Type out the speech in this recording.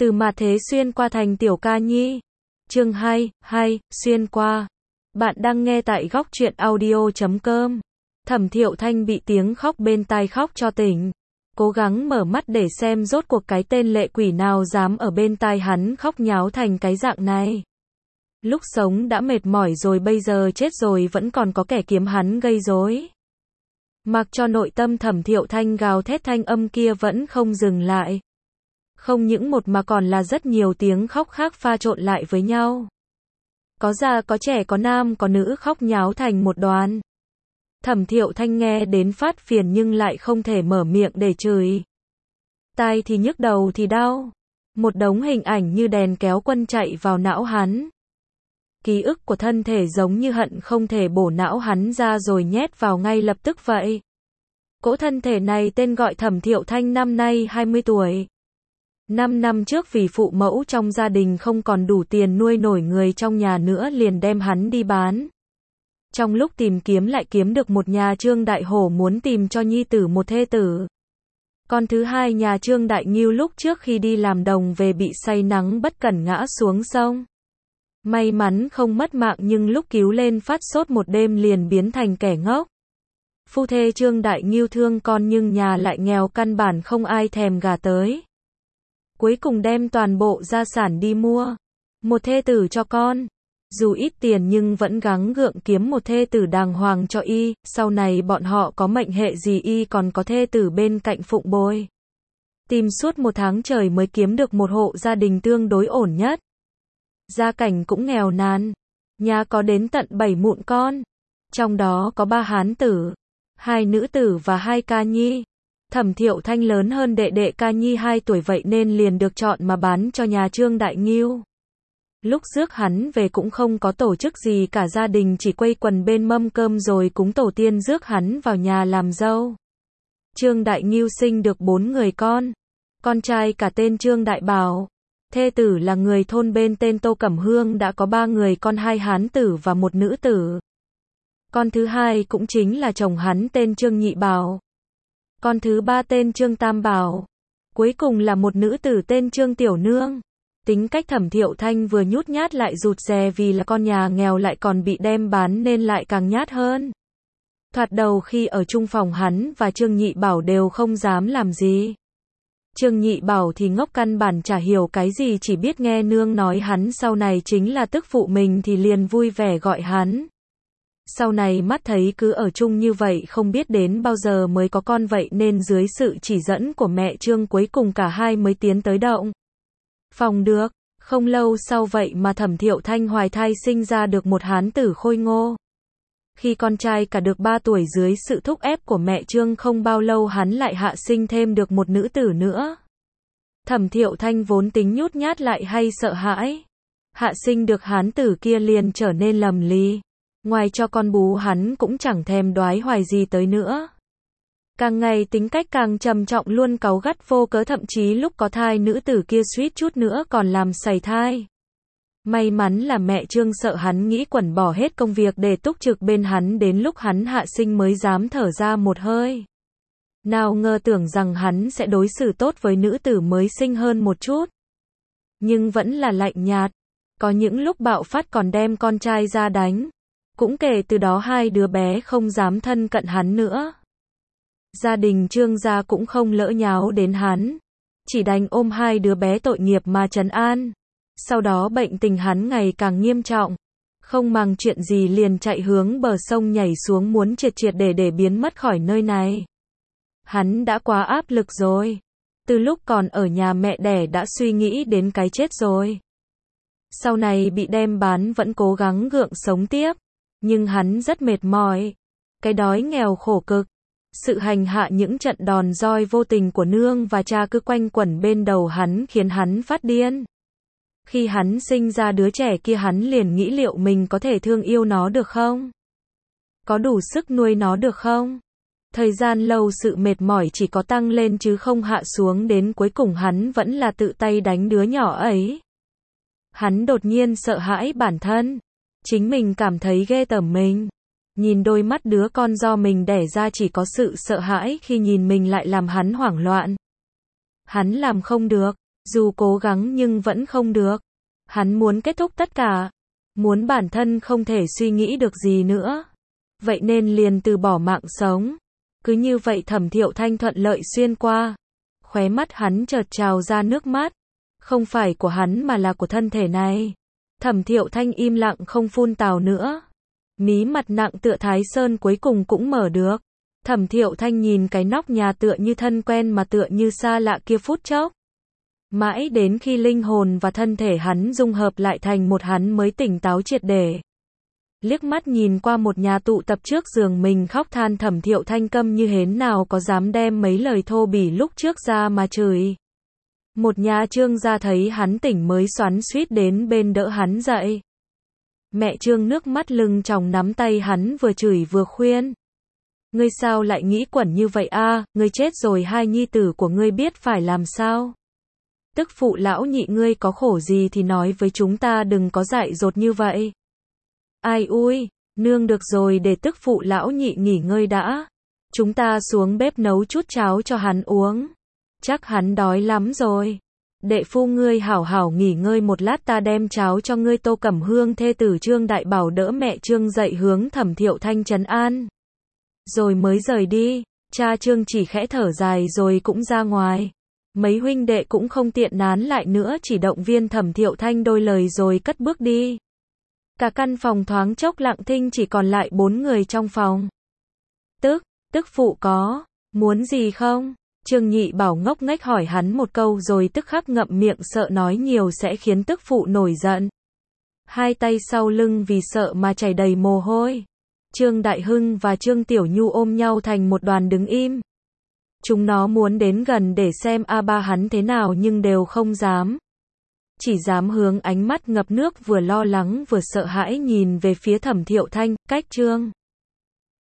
Từ mà thế xuyên qua thành tiểu ca nhi. Chương 2, xuyên qua. Bạn đang nghe tại góc truyện audio.com. Thẩm Thiệu Thanh bị tiếng khóc bên tai khóc cho tỉnh. Cố gắng mở mắt để xem rốt cuộc cái tên lệ quỷ nào dám ở bên tai hắn khóc nháo thành cái dạng này. Lúc sống đã mệt mỏi rồi, bây giờ chết rồi vẫn còn có kẻ kiếm hắn gây rối. Mặc cho nội tâm Thẩm Thiệu Thanh gào thét, thanh âm kia vẫn không dừng lại. Không những một mà còn là rất nhiều tiếng khóc khác pha trộn lại với nhau. Có già có trẻ có nam có nữ khóc nháo thành một đoàn. Thẩm Thiệu Thanh nghe đến phát phiền nhưng lại không thể mở miệng để chửi. Tai thì nhức, đầu thì đau. Một đống hình ảnh như đèn kéo quân chạy vào não hắn. Ký ức của thân thể giống như hận không thể bổ não hắn ra rồi nhét vào ngay lập tức vậy. Cỗ thân thể này tên gọi Thẩm Thiệu Thanh, năm nay 20 tuổi. 5 năm trước vì phụ mẫu trong gia đình không còn đủ tiền nuôi nổi người trong nhà nữa liền đem hắn đi bán. Trong lúc tìm kiếm lại kiếm được một nhà Trương Đại Hổ muốn tìm cho nhi tử một thê tử. Con thứ hai nhà Trương Đại Ngưu lúc trước khi đi làm đồng về bị say nắng bất cẩn ngã xuống sông. May mắn không mất mạng nhưng lúc cứu lên phát sốt một đêm liền biến thành kẻ ngốc. Phu thê Trương Đại Ngưu thương con nhưng nhà lại nghèo căn bản không ai thèm gả tới. Cuối cùng đem toàn bộ gia sản đi mua một thê tử cho con. Dù ít tiền nhưng vẫn gắng gượng kiếm một thê tử đàng hoàng cho y, sau này bọn họ có mệnh hệ gì y còn có thê tử bên cạnh phụng bồi. Tìm suốt 1 tháng trời mới kiếm được một hộ gia đình tương đối ổn nhất. Gia cảnh cũng nghèo nàn, nhà có đến tận 7 mụn con, trong đó có 3 hán tử, 2 nữ tử và 2 ca nhi. Thẩm Thiệu Thanh lớn hơn đệ đệ ca nhi 2 tuổi vậy nên liền được chọn mà bán cho nhà Trương Đại Ngưu. Lúc rước hắn về cũng không có tổ chức gì cả, gia đình chỉ quây quần bên mâm cơm rồi cúng tổ tiên rước hắn vào nhà làm dâu. Trương Đại Ngưu sinh được 4 người con trai cả tên Trương Đại Bảo. Thê tử là người thôn bên tên Tô Cẩm Hương, đã có 3 người con, 2 hán tử và 1 nữ tử. Con thứ hai cũng chính là chồng hắn tên Trương Nhị Bảo. Con thứ 3 tên Trương Tam Bảo. Cuối cùng là 1 nữ tử tên Trương Tiểu Nương. Tính cách Thẩm Thiệu Thanh vừa nhút nhát lại rụt rè, vì là con nhà nghèo lại còn bị đem bán nên lại càng nhát hơn. Thoạt đầu khi ở chung phòng hắn và Trương Nhị Bảo đều không dám làm gì. Trương Nhị Bảo thì ngốc căn bản chả hiểu cái gì, chỉ biết nghe nương nói hắn sau này chính là tức phụ mình thì liền vui vẻ gọi hắn. Sau này mắt thấy cứ ở chung như vậy không biết đến bao giờ mới có con vậy nên dưới sự chỉ dẫn của mẹ Trương cuối cùng cả hai mới tiến tới động phòng được. Không lâu sau vậy mà Thẩm Thiệu Thanh hoài thai sinh ra được một hán tử khôi ngô. Khi con trai cả được 3 tuổi dưới sự thúc ép của mẹ Trương không bao lâu hắn lại hạ sinh thêm được 1 nữ tử nữa. Thẩm Thiệu Thanh vốn tính nhút nhát lại hay sợ hãi. Hạ sinh được hán tử kia liền trở nên lầm lì. Ngoài cho con bú hắn cũng chẳng thèm đoái hoài gì tới nữa. Càng ngày tính cách càng trầm trọng, luôn cáu gắt vô cớ, thậm chí lúc có thai nữ tử kia suýt chút nữa còn làm sảy thai. May mắn là mẹ Trương sợ hắn nghĩ quẩn bỏ hết công việc để túc trực bên hắn đến lúc hắn hạ sinh mới dám thở ra một hơi. Nào ngờ tưởng rằng hắn sẽ đối xử tốt với nữ tử mới sinh hơn một chút. Nhưng vẫn là lạnh nhạt. Có những lúc bạo phát còn đem con trai ra đánh. Cũng kể từ đó 2 đứa bé không dám thân cận hắn nữa. Gia đình Trương gia cũng không lỡ nháo đến hắn. Chỉ đành ôm 2 đứa bé tội nghiệp mà trấn an. Sau đó bệnh tình hắn ngày càng nghiêm trọng. Không màng chuyện gì liền chạy hướng bờ sông nhảy xuống muốn triệt để biến mất khỏi nơi này. Hắn đã quá áp lực rồi. Từ lúc còn ở nhà mẹ đẻ đã suy nghĩ đến cái chết rồi. Sau này bị đem bán vẫn cố gắng gượng sống tiếp. Nhưng hắn rất mệt mỏi. Cái đói nghèo khổ cực. Sự hành hạ những trận đòn roi vô tình của nương và cha cứ quanh quẩn bên đầu hắn khiến hắn phát điên. Khi hắn sinh ra đứa trẻ kia hắn liền nghĩ liệu mình có thể thương yêu nó được không? Có đủ sức nuôi nó được không? Thời gian lâu sự mệt mỏi chỉ có tăng lên chứ không hạ xuống, đến cuối cùng hắn vẫn là tự tay đánh đứa nhỏ ấy. Hắn đột nhiên sợ hãi bản thân. Chính mình cảm thấy ghê tởm mình. Nhìn đôi mắt đứa con do mình đẻ ra chỉ có sự sợ hãi khi nhìn mình lại làm hắn hoảng loạn. Hắn làm không được. Dù cố gắng nhưng vẫn không được. Hắn muốn kết thúc tất cả. Muốn bản thân không thể suy nghĩ được gì nữa. Vậy nên liền từ bỏ mạng sống. Cứ như vậy Thẩm Thiệu Thanh thuận lợi xuyên qua. Khóe mắt hắn chợt trào ra nước mắt. Không phải của hắn mà là của thân thể này. Thẩm Thiệu Thanh im lặng không phun tào nữa. Mí mặt nặng tựa Thái Sơn cuối cùng cũng mở được. Thẩm Thiệu Thanh nhìn cái nóc nhà tựa như thân quen mà tựa như xa lạ kia phút chốc. Mãi đến khi linh hồn và thân thể hắn dung hợp lại thành một hắn mới tỉnh táo triệt để. Liếc mắt nhìn qua một nhà tụ tập trước giường mình khóc than Thẩm Thiệu Thanh câm như hến nào có dám đem mấy lời thô bỉ lúc trước ra mà chửi. Một nhà Trương gia thấy hắn tỉnh mới xoắn xuýt đến bên đỡ hắn dậy. Mẹ Trương nước mắt lưng tròng nắm tay hắn vừa chửi vừa khuyên. Ngươi sao lại nghĩ quẩn như vậy a? Ngươi chết rồi hai nhi tử của ngươi biết phải làm sao? Tức phụ lão nhị ngươi có khổ gì thì nói với chúng ta đừng có dại dột như vậy. Ai ui, nương được rồi để tức phụ lão nhị nghỉ ngơi đã. Chúng ta xuống bếp nấu chút cháo cho hắn uống. Chắc hắn đói lắm rồi. Đệ phu ngươi hảo hảo nghỉ ngơi một lát ta đem cháo cho ngươi. Tô Cẩm Hương thê tử Trương Đại Bảo đỡ mẹ Trương dậy hướng Thẩm Thiệu Thanh trấn an. Rồi mới rời đi, cha Trương chỉ khẽ thở dài rồi cũng ra ngoài. Mấy huynh đệ cũng không tiện nán lại nữa chỉ động viên Thẩm Thiệu Thanh đôi lời rồi cất bước đi. Cả căn phòng thoáng chốc lặng thinh chỉ còn lại 4 người trong phòng. Tức phụ có, muốn gì không? Trương Nhị Bảo ngốc nghếch hỏi hắn một câu rồi tức khắc ngậm miệng sợ nói nhiều sẽ khiến tức phụ nổi giận. Hai tay sau lưng vì sợ mà chảy đầy mồ hôi. Trương Đại Hưng và Trương Tiểu Nhu ôm nhau thành một đoàn đứng im. Chúng nó muốn đến gần để xem ba hắn thế nào nhưng đều không dám. Chỉ dám hướng ánh mắt ngập nước vừa lo lắng vừa sợ hãi nhìn về phía Thẩm Thiệu Thanh, cách Trương